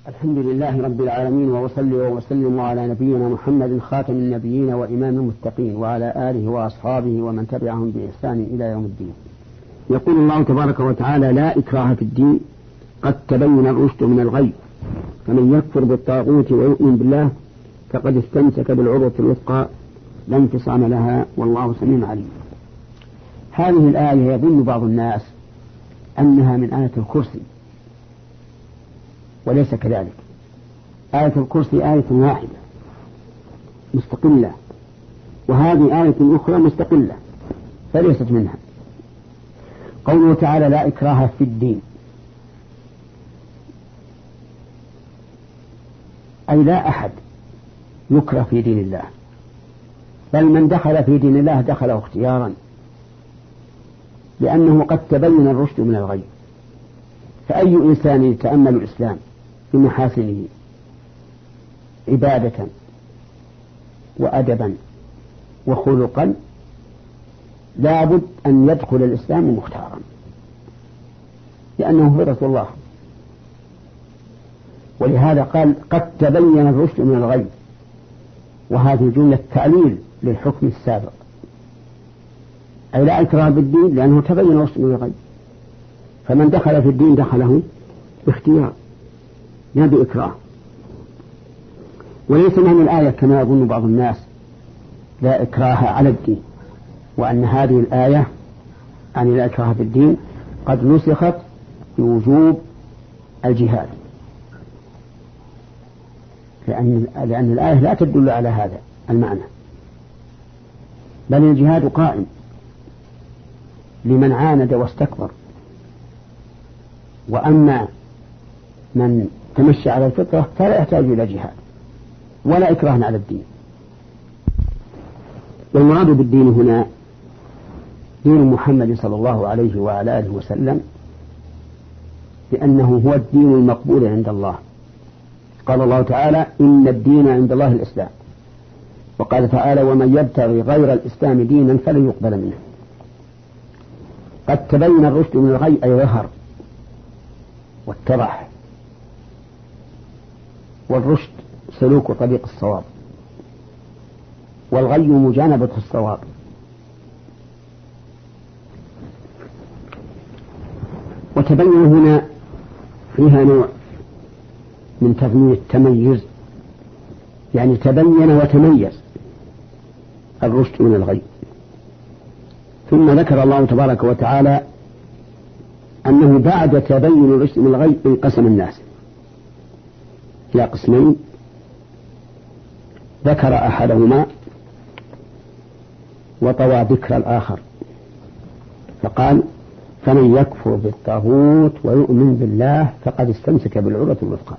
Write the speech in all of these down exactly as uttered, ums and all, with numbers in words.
الحمد لله رب العالمين، وأصلي وأسلم على نبينا محمد خاتم النبيين وإمام المتقين، وعلى آله وأصحابه ومن تبعهم بإحسان إلى يوم الدين. يقول الله تبارك وتعالى: لا إكراه في الدين قد تبين الرشد من الغي، فمن يكفر بالطاغوت ويؤمن بالله فقد استمسك بالعروة الوثقى لا انفصام لها، والله سميع عليم. هذه الآية يظن بعض الناس أنها من آية الكرسي، وليس كذلك. آية الكرسي آية واحدة مستقلة، وهذه آية أخرى مستقلة فليست منها. قوله تعالى: لا إكراه في الدين، أي لا أحد يكره في دين الله، بل من دخل في دين الله دخله اختيارا، لأنه قد تبين الرشد من الغي. فأي إنسان يتأمل الإسلام بمحاسنه عبادة وأدبا وخلقا لابد أن يدخل الإسلام مختارا، لأنه فطرة الله. ولهذا قال: قد تبين الرشد من الغي، وهذه جملة تعليل للحكم السابق، أي لا إكراه بالدين لأنه تبين الرشد من الغي، فمن دخل في الدين دخله باختيار لا بإكراه. وليس معنى الآية كما يظن بعض الناس لا إكراه على الدين، وأن هذه الآية عن لا إكراه في الدين قد نسخت بوجوب الجهاد، لأن, لأن الآية لا تدل على هذا المعنى، بل الجهاد قائم لمن عاند واستكبر. وأما من تمشى على الفطرة فلا يحتاج إلى جهاد ولا إكراه على الدين. والمراد بالدين هنا دين محمد صلى الله عليه وعلى آله وسلم، لأنه هو الدين المقبول عند الله. قال الله تعالى: إن الدين عند الله الإسلام. وقال تعالى: ومن يبتغي غير الإسلام دينا فلن يقبل منه. قد تبين الرشد من الغي، أي ظهر واتضح. والرشد سلوك طريق الصواب، والغي مجانبة الصواب. وتبين هنا فيها نوع من تغيير التميز، يعني تبين وتميز الرشد من الغي. ثم ذكر الله تبارك وتعالى أنه بعد تبين الرشد من الغي انقسم الناس إلى قسمين، ذكر أحدهما وطوى ذكر الآخر، فقال: فمن يكفر بالطاغوت ويؤمن بالله فقد استمسك بالعروة الوثقى،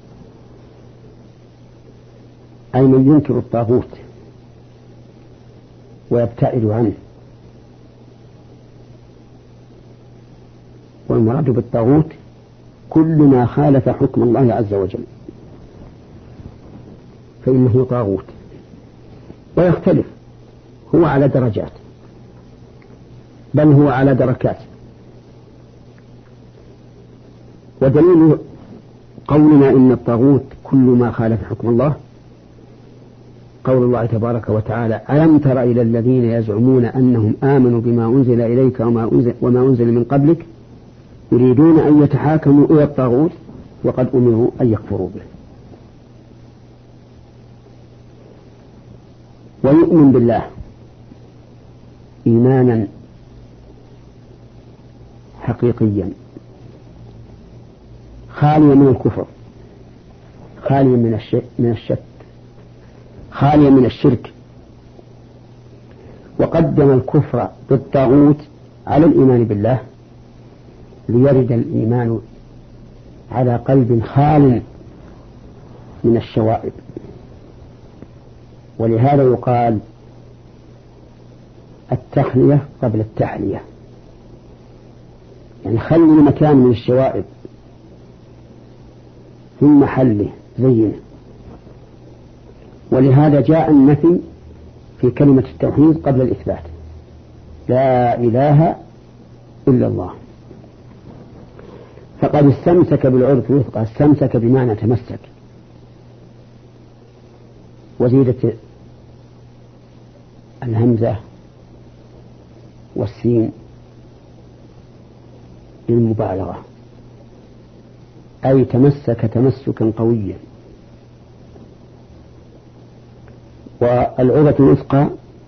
أي من ينكر الطاغوت ويبتعد عنه. والمراد بالطاغوت كل ما خالف حكم الله عز وجل فإنه طاغوت، ويختلف، هو على درجات، بل هو على دركات. ودليل قولنا إن الطاغوت كل ما خالف حكم الله قول الله تبارك وتعالى: ألم تر إلى الذين يزعمون أنهم آمنوا بما أنزل إليك وما أنزل, وما أنزل من قبلك يريدون أن يتحاكموا إلى الطاغوت وقد أمروا أن يكفروا به. ويؤمن بالله إيمانا حقيقيا خاليا من الكفر، خاليا من الشك, من الشك خاليا من الشرك. وقدم الكفر بالطاغوت على الإيمان بالله ليرد الإيمان على قلب خال من الشوائب. ولهذا يقال: التخلية قبل التحلية، يعني خلي مكان من الشوائب ثم حله زينه. ولهذا جاء النفي في كلمة التوحيد قبل الإثبات: لا إله إلا الله. فقد استمسك بالعرف الوثقى، استمسك بمعنى تمسك، وزيدت الهمزة والسين للمبالغة، أي تمسك تمسكا قويا. والعروة الوثقى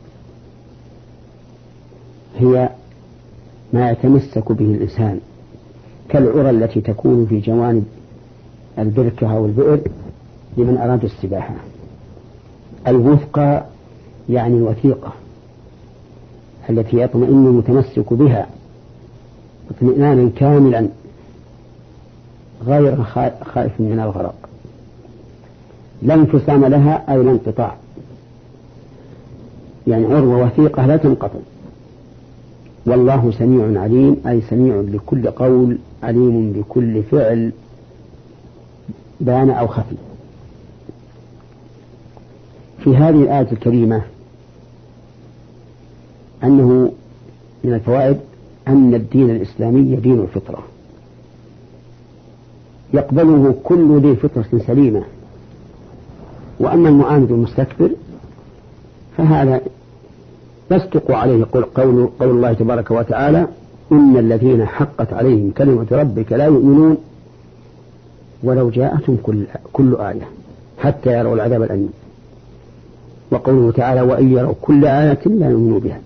هي ما يتمسك به الإنسان كالعرى التي تكون في جوانب البركة أو البئر لمن أراد السباحة. الوثقى يعني الوثيقة التي يطمئن المتمسك بها اطمئنانا كاملا غير خائف من الغرق، لا انفصام لها أو لا انقطاع، يعني عروة وثيقة لا تنقطع. والله سميع عليم، أي سميع لكل قول، عليم بكل فعل بان أو خفي. في هذه الآية الكريمة أنه من الفوائد أن الدين الإسلامي دين الفطرة، يقبله كل ذي فطرة سليمة. وأما المعاند المستكبر فهذا يصدق عليه قول, قول, قول الله تبارك وتعالى: إن الذين حقت عليهم كلمة ربك لا يؤمنون ولو جاءتهم كل, كل آية حتى يروا العذاب الأليم. وقوله تعالى: وإن يروا كل آية لا يؤمنوا بها.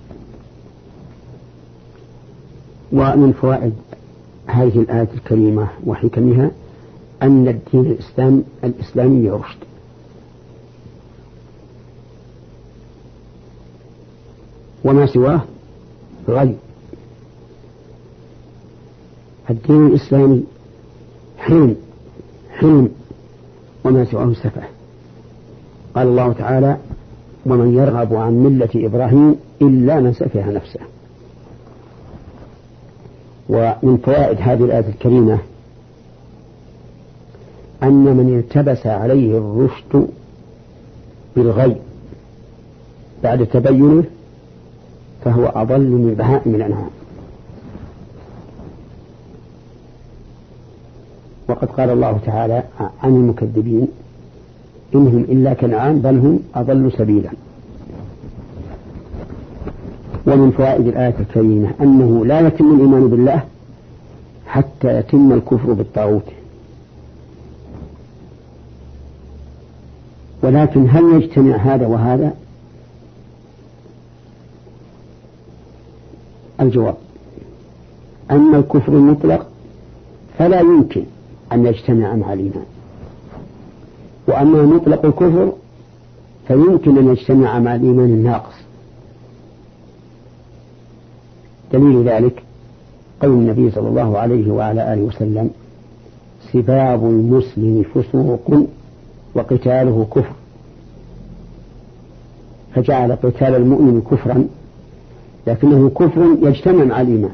ومن فوائد هذه الآية الكريمة وحكمها أن الدين الإسلام الإسلامي رشد، وما سواه غي. الدين الإسلامي حلم حلم وما سواه سفه. قال الله تعالى: ومن يرغب عن ملة إبراهيم إلا من سفه نفسه. ومن فوائد هذه الآية الكريمة أن من التبس عليه الرشد بالغي بعد تبينه فهو أضل من بهائم الأنعام. وقد قال الله تعالى عن المكذبين: إنهم إلا كالأنعام بل هم أضل سبيلا. ومن فوائد الآية الكريمة أنه لا يتم الإيمان بالله حتى يتم الكفر بالطاغوت. ولكن هل يجتمع هذا وهذا؟ الجواب: أما الكفر المطلق فلا يمكن أن يجتمع مع الإيمان، وأما مطلق الكفر فيمكن أن يجتمع مع الإيمان الناقص. دليل ذلك قول النبي صلى الله عليه وعلى آله وسلم: سباب المسلم فسوق وقتاله كفر. فجعل قتال المؤمن كفرا، لكنه كفر يجتمع مع الإيمان،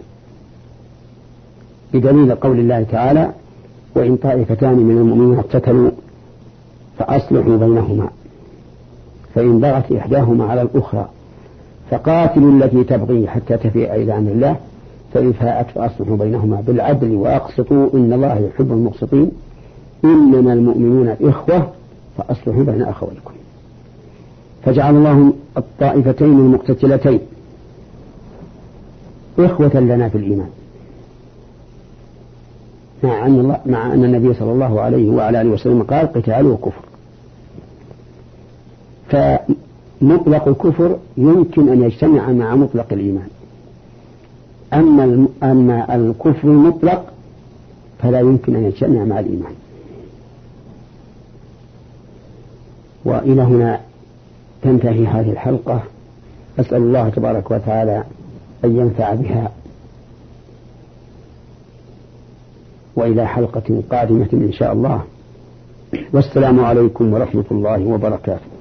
بدليل قول الله تعالى: وإن طائفتان من المؤمنين اقتتلوا فأصلحوا بينهما فإن بغت إحداهما على الأخرى فقاتلوا التي تبغي حتى تفيء إلى أمر الله فإن فاءت فأصلحوا بينهما بالعدل وأقسطوا إن الله يحب المقسطين إنما المؤمنون إخوة فأصلحوا بين أخويكم. فجعل الله الطائفتين المقتتلتين إخوة لنا في الإيمان، مع أن, الله مع أن النبي صلى الله عليه وعلى آله وسلم قال: قتاله كفر. فمطلق الكفر يمكن أن يجتمع مع مطلق الإيمان، أما أما الكفر المطلق فلا يمكن أن يجتمع مع الإيمان. وإلى هنا تنتهي هذه الحلقة. أسأل الله تبارك وتعالى أن ينفع بها، وإلى حلقة قادمة إن شاء الله. والسلام عليكم ورحمة الله وبركاته.